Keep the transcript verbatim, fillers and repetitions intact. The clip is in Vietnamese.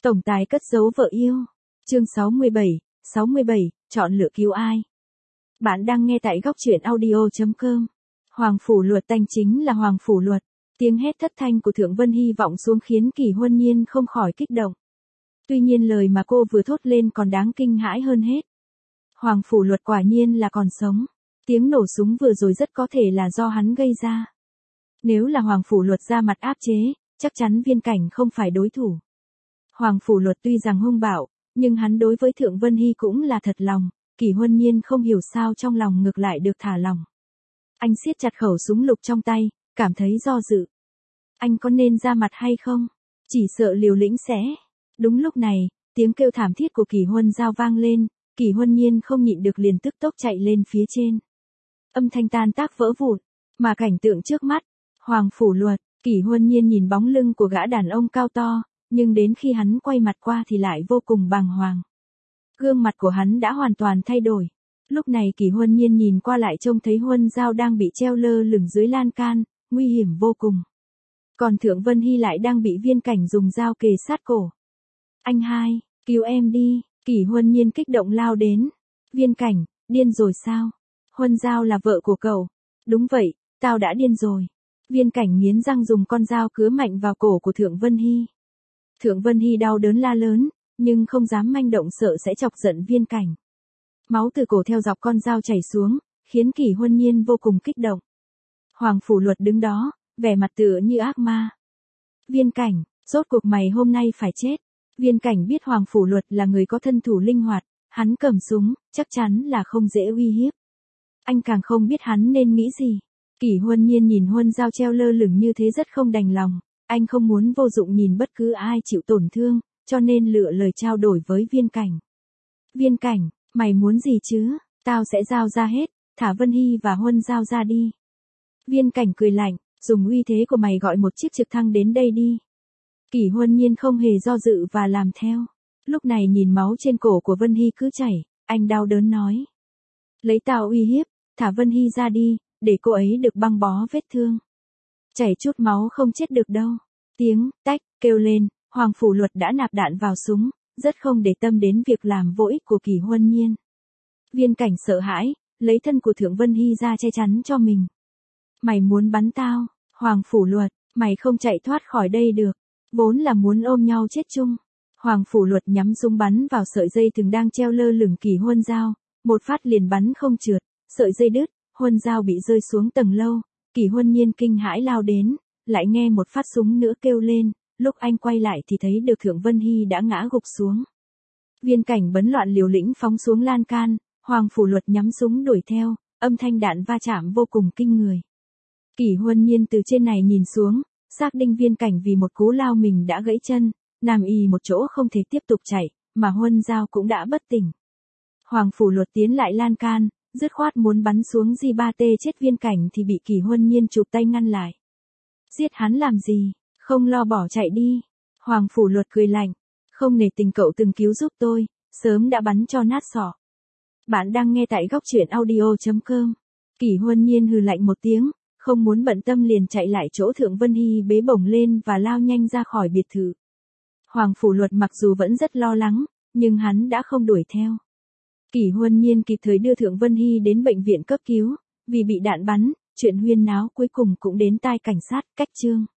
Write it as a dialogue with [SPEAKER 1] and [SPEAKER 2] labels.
[SPEAKER 1] Tổng tài cất giấu vợ yêu. Chương sáu mươi bảy, sáu mươi bảy, chọn lựa cứu ai? Bạn đang nghe tại góc truyện audio chấm com. Hoàng Phủ Luật tanh chính là Hoàng Phủ Luật. Tiếng hét thất thanh của Thượng Vân Hy vọng xuống khiến Kỷ Huân Nhiên không khỏi kích động. Tuy nhiên lời mà cô vừa thốt lên còn đáng kinh hãi hơn hết. Hoàng Phủ Luật quả nhiên là còn sống. Tiếng nổ súng vừa rồi rất có thể là do hắn gây ra. Nếu là Hoàng Phủ Luật ra mặt áp chế, chắc chắn Viên Cảnh không phải đối thủ. Hoàng Phủ Luật tuy rằng hung bạo, nhưng hắn đối với Thượng Vân Hy cũng là thật lòng. Kỷ Huân Nhiên không hiểu sao trong lòng ngược lại được thả lòng. Anh siết chặt khẩu súng lục trong tay, cảm thấy do dự. Anh có nên ra mặt hay không? Chỉ sợ liều lĩnh sẽ. Đúng lúc này, tiếng kêu thảm thiết của Kỷ Huân Giao vang lên, Kỷ Huân Nhiên không nhịn được liền tức tốc chạy lên phía trên. Âm thanh tan tác vỡ vụn, mà cảnh tượng trước mắt, Hoàng Phủ Luật, Kỷ Huân Nhiên nhìn bóng lưng của gã đàn ông cao to, nhưng đến khi hắn quay mặt qua thì lại vô cùng bàng hoàng. Gương mặt của hắn đã hoàn toàn thay đổi. Lúc này Kỷ Huân Nhiên nhìn qua lại trông thấy Huân Giao đang bị treo lơ lửng dưới lan can, nguy hiểm vô cùng. Còn Thượng Vân Hy lại đang bị Viên Cảnh dùng dao kề sát cổ. Anh hai, cứu em đi, Kỷ Huân Nhiên kích động lao đến. Viên Cảnh, điên rồi sao? Huân Giao là vợ của cậu. Đúng vậy, tao đã điên rồi. Viên Cảnh nghiến răng dùng con dao cứa mạnh vào cổ của Thượng Vân Hy. Thượng Vân Hy đau đớn la lớn, nhưng không dám manh động sợ sẽ chọc giận Viên Cảnh. Máu từ cổ theo dọc con dao chảy xuống, khiến Kỷ Huân Nhiên vô cùng kích động. Hoàng Phủ Luật đứng đó, vẻ mặt tựa như ác ma. Viên Cảnh, rốt cuộc mày hôm nay phải chết. Viên Cảnh biết Hoàng Phủ Luật là người có thân thủ linh hoạt, hắn cầm súng, chắc chắn là không dễ uy hiếp. Anh càng không biết hắn nên nghĩ gì. Kỷ Huân Nhiên nhìn Huân Giao treo lơ lửng như thế rất không đành lòng, anh không muốn vô dụng nhìn bất cứ ai chịu tổn thương, cho nên lựa lời trao đổi với Viên Cảnh. Viên Cảnh, mày muốn gì chứ? Tao sẽ giao ra hết, thả Vân Hy và Huân Giao ra đi. Viên Cảnh cười lạnh, dùng uy thế của mày gọi một chiếc trực thăng đến đây đi. Kỷ Huân Nhiên không hề do dự và làm theo. Lúc này nhìn máu trên cổ của Vân Hy cứ chảy, anh đau đớn nói. Lấy tao uy hiếp, thả Vân Hy ra đi, để cô ấy được băng bó vết thương. Chảy chút máu không chết được đâu. Tiếng, tách, kêu lên, Hoàng Phủ Luật đã nạp đạn vào súng, rất không để tâm đến việc làm vô ích của Kỷ Huân Nhiên. Viên Cảnh sợ hãi, lấy thân của Thượng Vân Hy ra che chắn cho mình. Mày muốn bắn tao, Hoàng Phủ Luật, mày không chạy thoát khỏi đây được. Vốn là muốn ôm nhau chết chung. Hoàng Phủ Luật nhắm súng bắn vào sợi dây thừng đang treo lơ lửng Kỷ Huân Giao, một phát liền bắn không trượt, sợi dây đứt, Huân Giao bị rơi xuống tầng lâu. Kỷ Huân Nhiên kinh hãi lao đến, lại nghe một phát súng nữa kêu lên, lúc anh quay lại thì thấy được Thượng Vân Hy đã ngã gục xuống. Viên Cảnh bấn loạn liều lĩnh phóng xuống lan can, Hoàng Phủ Luật nhắm súng đuổi theo, âm thanh đạn va chạm vô cùng kinh người. Kỷ Huân Nhiên từ trên này nhìn xuống, xác định Viên Cảnh vì một cú lao mình đã gãy chân, nằm ì một chỗ không thể tiếp tục chạy, mà Huân Giao cũng đã bất tỉnh. Hoàng Phủ Luật tiến lại lan can, dứt khoát muốn bắn xuống G ba T chết Viên Cảnh thì bị Kỷ Huân Nhiên chụp tay ngăn lại. Giết hắn làm gì, không lo bỏ chạy đi. Hoàng Phủ Luật cười lạnh, không nể tình cậu từng cứu giúp tôi, sớm đã bắn cho nát sọ. Bạn đang nghe tại góc truyện audio chấm com. Kỷ Huân Nhiên hừ lạnh một tiếng, không muốn bận tâm liền chạy lại chỗ Thượng Vân Hy bế bổng lên và lao nhanh ra khỏi biệt thự. Hoàng Phủ Luật mặc dù vẫn rất lo lắng, nhưng hắn đã không đuổi theo. Kỷ Huân Nhiên kịp thời đưa Thượng Vân Hy đến bệnh viện cấp cứu, vì bị đạn bắn, chuyện huyên náo cuối cùng cũng đến tai cảnh sát. Cách chương